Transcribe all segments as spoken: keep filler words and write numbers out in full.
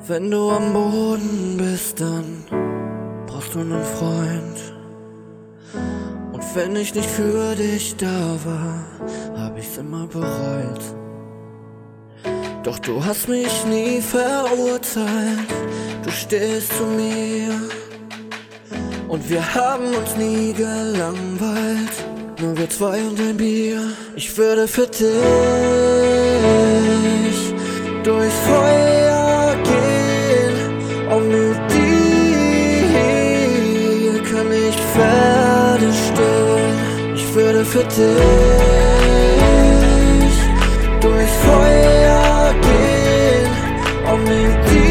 Wenn du am Boden bist, dann brauchst du einen Freund. Und wenn ich nicht für dich da war, hab ich's immer bereut. Doch du hast mich nie verurteilt, du stehst zu mir. Und wir haben uns nie gelangweilt, nur wir zwei und ein Bier. Ich würde für dich durchs Feuer gehen, um nur dir kann ich Pferde stehlen. Ich würde für dich durchs Feuer gehen, um nur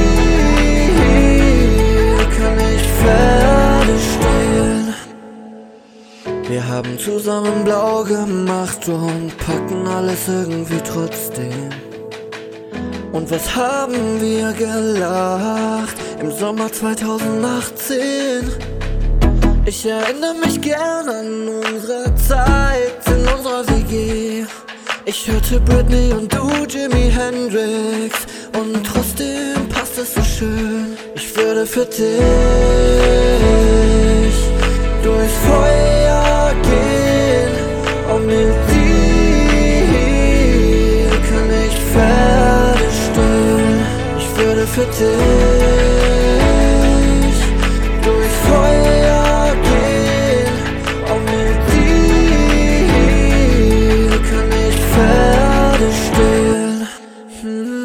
dir kann ich Pferde stehlen. Wir haben zusammen blau gemacht und packen alles irgendwie trotzdem. Und was haben wir gelacht im Sommer zweitausendachtzehn? Ich erinnere mich gern an unsere Zeit in unserer W G. Ich hörte Britney und du Jimi Hendrix und trotzdem passt es so schön. Ich würde für dich durchs Feuer gehen, um mit dir kann ich Pferde stehlen. Ich würde für dich durchs Feuer gehen, um mit dir kann ich Pferde stehlen. Hm.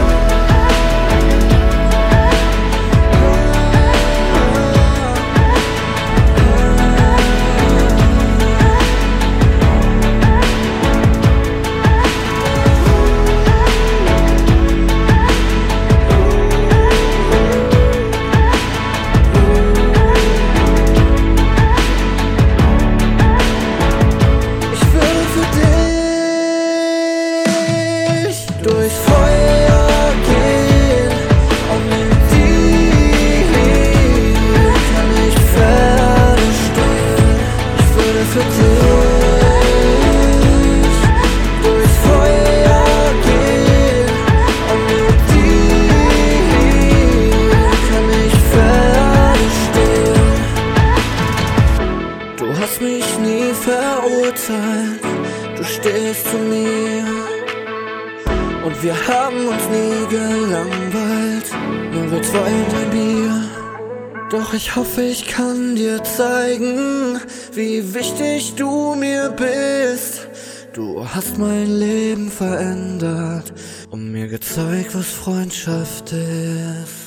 Durchs Feuer gehen, um mit dir kann ich Pferde stehlen. Ich würde für dich durchs Feuer gehen, um mit dir kann ich Pferde stehlen. Du hast mich nie verurteilt, du stehst zu mir. Und wir haben uns nie gelangweilt, nur wir zwei und ein Bier. Doch ich hoffe, ich kann dir zeigen, wie wichtig du mir bist. Du hast mein Leben verändert und mir gezeigt, was Freundschaft ist.